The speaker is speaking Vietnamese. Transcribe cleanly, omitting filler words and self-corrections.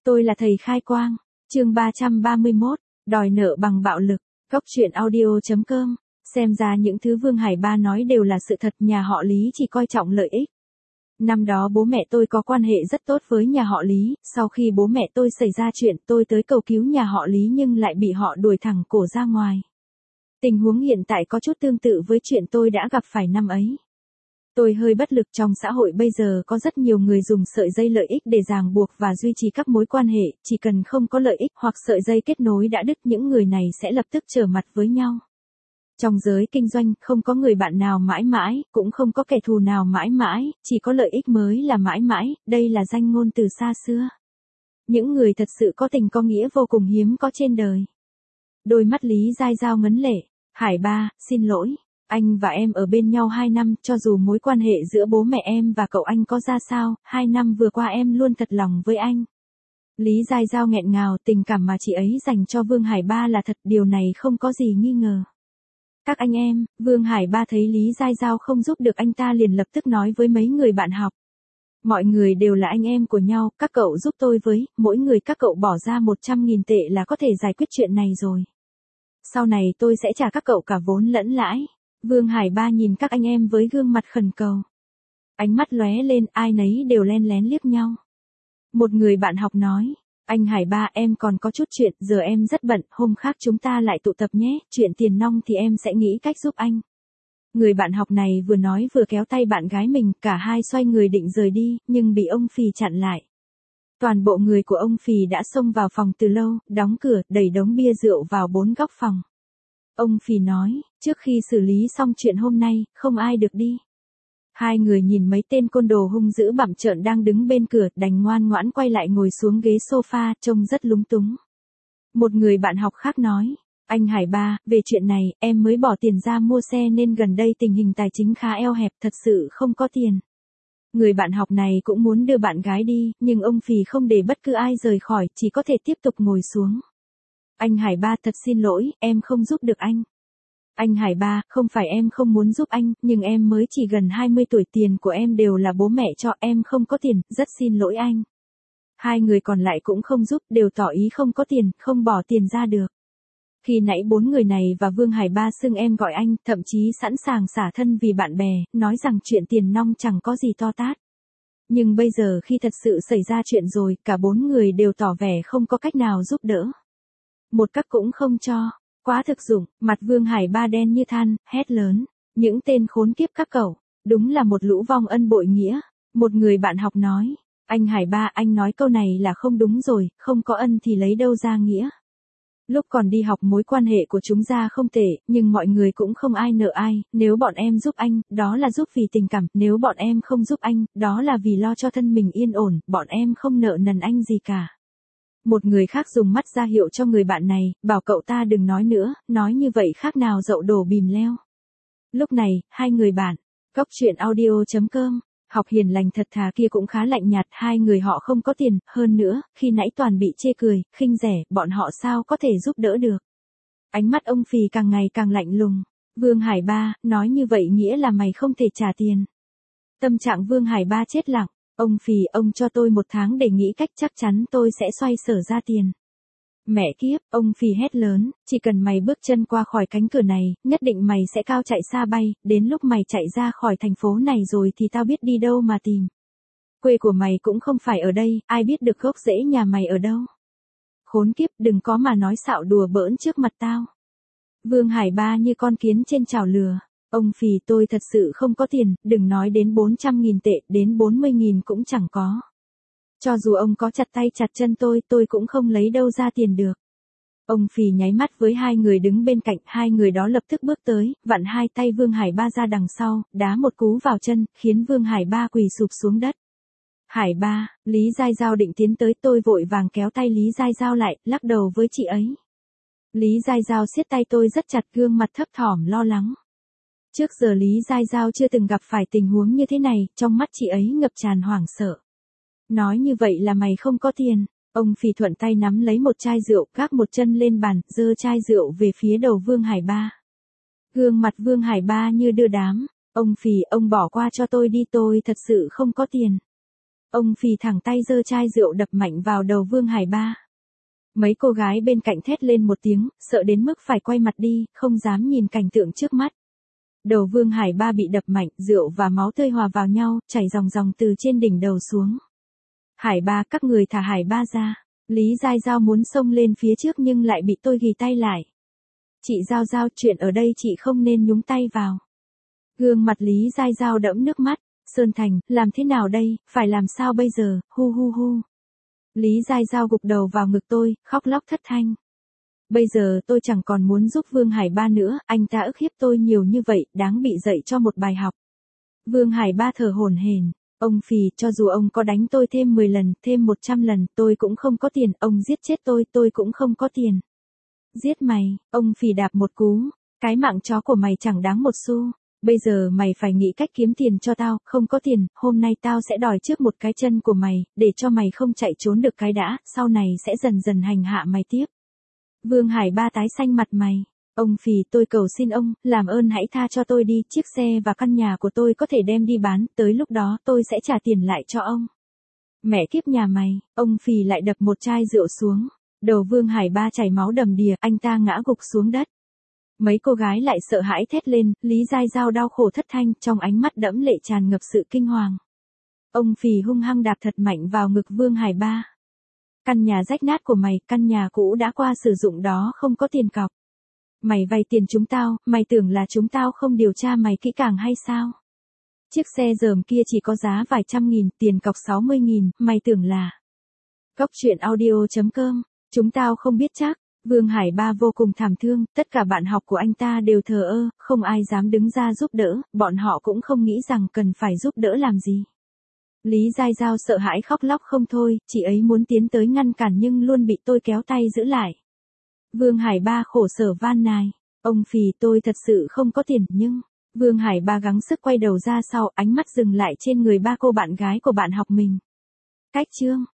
Tôi là thầy khai quang. Chương 331, đòi nợ bằng bạo lực. Góc truyện audio.com. Xem ra những thứ Vương Hải Ba nói đều là sự thật, nhà họ Lý chỉ coi trọng lợi ích. Năm đó bố mẹ tôi có quan hệ rất tốt với nhà họ Lý, sau khi bố mẹ tôi xảy ra chuyện tôi tới cầu cứu nhà họ Lý nhưng lại bị họ đuổi thẳng cổ ra ngoài. Tình huống hiện tại có chút tương tự với chuyện tôi đã gặp phải năm ấy. Tôi hơi bất lực, trong xã hội bây giờ có rất nhiều người dùng sợi dây lợi ích để ràng buộc và duy trì các mối quan hệ, chỉ cần không có lợi ích hoặc sợi dây kết nối đã đứt, những người này sẽ lập tức trở mặt với nhau. Trong giới kinh doanh, không có người bạn nào mãi mãi, cũng không có kẻ thù nào mãi mãi, chỉ có lợi ích mới là mãi mãi, đây là danh ngôn từ xa xưa. Những người thật sự có tình có nghĩa vô cùng hiếm có trên đời. Đôi mắt Lý dai dao ngấn lệ. Hải Ba, xin lỗi. Anh và em ở bên nhau 2 năm, cho dù mối quan hệ giữa bố mẹ em và cậu anh có ra sao, 2 năm vừa qua em luôn thật lòng với anh. Lý dai dao nghẹn ngào, tình cảm mà chị ấy dành cho Vương Hải Ba là thật, điều này không có gì nghi ngờ. Các anh em, Vương Hải Ba thấy Lý dai dao không giúp được anh ta liền lập tức nói với mấy người bạn học. Mọi người đều là anh em của nhau, các cậu giúp tôi với, mỗi người các cậu bỏ ra 100.000 tệ là có thể giải quyết chuyện này rồi. Sau này tôi sẽ trả các cậu cả vốn lẫn lãi. Vương Hải Ba nhìn các anh em với gương mặt khẩn cầu. Ánh mắt lóe lên, ai nấy đều len lén liếc nhau. Một người bạn học nói, anh Hải Ba, em còn có chút chuyện, giờ em rất bận, hôm khác chúng ta lại tụ tập nhé, chuyện tiền nong thì em sẽ nghĩ cách giúp anh. Người bạn học này vừa nói vừa kéo tay bạn gái mình, cả hai xoay người định rời đi, nhưng bị ông Phì chặn lại. Toàn bộ người của ông Phì đã xông vào phòng từ lâu, đóng cửa, đẩy đống bia rượu vào 4 góc phòng. Ông Phì nói, trước khi xử lý xong chuyện hôm nay, không ai được đi. Hai người nhìn mấy tên côn đồ hung dữ bặm trợn đang đứng bên cửa, đành ngoan ngoãn quay lại ngồi xuống ghế sofa, trông rất lúng túng. Một người bạn học khác nói, anh Hải Ba, về chuyện này, em mới bỏ tiền ra mua xe nên gần đây tình hình tài chính khá eo hẹp, thật sự không có tiền. Người bạn học này cũng muốn đưa bạn gái đi, nhưng ông Phì không để bất cứ ai rời khỏi, chỉ có thể tiếp tục ngồi xuống. Anh Hải Ba, thật xin lỗi, em không giúp được anh. Anh Hải Ba, không phải em không muốn giúp anh, nhưng em mới chỉ gần 20 tuổi, tiền của em đều là bố mẹ cho, em không có tiền, rất xin lỗi anh. Hai người còn lại cũng không giúp, đều tỏ ý không có tiền, không bỏ tiền ra được. Khi nãy 4 người này và Vương Hải Ba xưng em gọi anh, thậm chí sẵn sàng xả thân vì bạn bè, nói rằng chuyện tiền nong chẳng có gì to tát. Nhưng bây giờ khi thật sự xảy ra chuyện rồi, cả 4 người đều tỏ vẻ không có cách nào giúp đỡ. Một các cũng không cho. Quá thực dụng, mặt Vương Hải Ba đen như than, hét lớn. Những tên khốn kiếp các cậu, đúng là một lũ vong ân bội nghĩa. Một người bạn học nói, anh Hải Ba, anh nói câu này là không đúng rồi, không có ân thì lấy đâu ra nghĩa. Lúc còn đi học mối quan hệ của chúng ta không tệ, nhưng mọi người cũng không ai nợ ai, nếu bọn em giúp anh, đó là giúp vì tình cảm, nếu bọn em không giúp anh, đó là vì lo cho thân mình yên ổn, bọn em không nợ nần anh gì cả. Một người khác dùng mắt ra hiệu cho người bạn này, bảo cậu ta đừng nói nữa, nói như vậy khác nào dậu đổ bìm leo. Lúc này, hai người bạn, góc truyện audio.com, học hiền lành thật thà kia cũng khá lạnh nhạt, hai người họ không có tiền, hơn nữa, khi nãy toàn bị chê cười, khinh rẻ, bọn họ sao có thể giúp đỡ được. Ánh mắt ông Phì càng ngày càng lạnh lùng. Vương Hải Ba, nói như vậy nghĩa là mày không thể trả tiền. Tâm trạng Vương Hải Ba chết lặng. Ông Phì, ông cho tôi 1 tháng để nghĩ cách, chắc chắn tôi sẽ xoay sở ra tiền. Mẹ kiếp, ông Phì hét lớn, chỉ cần mày bước chân qua khỏi cánh cửa này, nhất định mày sẽ cao chạy xa bay, đến lúc mày chạy ra khỏi thành phố này rồi thì tao biết đi đâu mà tìm. Quê của mày cũng không phải ở đây, ai biết được gốc rễ nhà mày ở đâu. Khốn kiếp, đừng có mà nói xạo đùa bỡn trước mặt tao. Vương Hải Ba như con kiến trên chảo lừa. Ông Phì, tôi thật sự không có tiền, đừng nói đến 400.000 tệ, đến 40.000 cũng chẳng có. Cho dù ông có chặt tay chặt chân tôi cũng không lấy đâu ra tiền được. Ông Phì nháy mắt với hai người đứng bên cạnh, hai người đó lập tức bước tới, vặn hai tay Vương Hải Ba ra đằng sau, đá một cú vào chân, khiến Vương Hải Ba quỳ sụp xuống đất. Hải Ba, Lý dai dao định tiến tới, tôi vội vàng kéo tay Lý dai dao lại, lắc đầu với chị ấy. Lý dai dao siết tay tôi rất chặt, gương mặt thấp thỏm lo lắng. Trước giờ Lý dai dao chưa từng gặp phải tình huống như thế này, trong mắt chị ấy ngập tràn hoảng sợ. Nói như vậy là mày không có tiền. Ông Phì thuận tay nắm lấy một chai rượu, gác một chân lên bàn, giơ chai rượu về phía đầu Vương Hải Ba. Gương mặt Vương Hải Ba như đưa đám. Ông Phì, ông bỏ qua cho tôi đi, tôi thật sự không có tiền. Ông Phì thẳng tay giơ chai rượu đập mạnh vào đầu Vương Hải Ba. Mấy cô gái bên cạnh thét lên một tiếng, sợ đến mức phải quay mặt đi, không dám nhìn cảnh tượng trước mắt. Đầu Vương Hải Ba bị đập mạnh, rượu và máu tươi hòa vào nhau, chảy ròng ròng từ trên đỉnh đầu xuống. Hải Ba, các người thả Hải Ba ra. Lý Giai Giao muốn xông lên phía trước nhưng lại bị tôi ghì tay lại. Chị Giao Giao, chuyện ở đây chị không nên nhúng tay vào. Gương mặt Lý Giai Giao đẫm nước mắt. Sơn Thành, làm thế nào đây, phải làm sao bây giờ, hu hu hu. Lý Giai Giao gục đầu vào ngực tôi, khóc lóc thất thanh. Bây giờ tôi chẳng còn muốn giúp Vương Hải Ba nữa, anh ta ức hiếp tôi nhiều như vậy, đáng bị dạy cho một bài học. Vương Hải Ba thở hổn hển. Ông Phì, cho dù ông có đánh tôi thêm 10 lần, thêm 100 lần, tôi cũng không có tiền, ông giết chết tôi cũng không có tiền. Giết mày, ông Phì đạp một cú, cái mạng chó của mày chẳng đáng một xu. Bây giờ mày phải nghĩ cách kiếm tiền cho tao, không có tiền, hôm nay tao sẽ đòi trước một cái chân của mày, để cho mày không chạy trốn được cái đã, sau này sẽ dần dần hành hạ mày tiếp. Vương Hải Ba tái xanh mặt mày. Ông Phì, tôi cầu xin ông, làm ơn hãy tha cho tôi đi, chiếc xe và căn nhà của tôi có thể đem đi bán, tới lúc đó tôi sẽ trả tiền lại cho ông. Mẹ kiếp nhà mày, ông Phì lại đập một chai rượu xuống. Đầu Vương Hải Ba chảy máu đầm đìa, anh ta ngã gục xuống đất. Mấy cô gái lại sợ hãi thét lên, Lý Giai Giao đau khổ thất thanh, trong ánh mắt đẫm lệ tràn ngập sự kinh hoàng. Ông Phì hung hăng đạp thật mạnh vào ngực Vương Hải Ba. Căn nhà rách nát của mày, căn nhà cũ đã qua sử dụng đó không có tiền cọc. Mày vay tiền chúng tao, mày tưởng là chúng tao không điều tra mày kỹ càng hay sao? Chiếc xe dởm kia chỉ có giá vài trăm nghìn, tiền cọc 60.000, mày tưởng là... Cốc truyện audio.com, chúng tao không biết chắc. Vương Hải Ba vô cùng thảm thương, tất cả bạn học của anh ta đều thờ ơ, không ai dám đứng ra giúp đỡ, bọn họ cũng không nghĩ rằng cần phải giúp đỡ làm gì. Lý Giai Giao sợ hãi khóc lóc không thôi, chị ấy muốn tiến tới ngăn cản nhưng luôn bị tôi kéo tay giữ lại. Vương Hải Ba khổ sở van nài, ông Phì, tôi thật sự không có tiền, nhưng... Vương Hải Ba gắng sức quay đầu ra sau, ánh mắt dừng lại trên người ba cô bạn gái của bạn học mình. Cách chương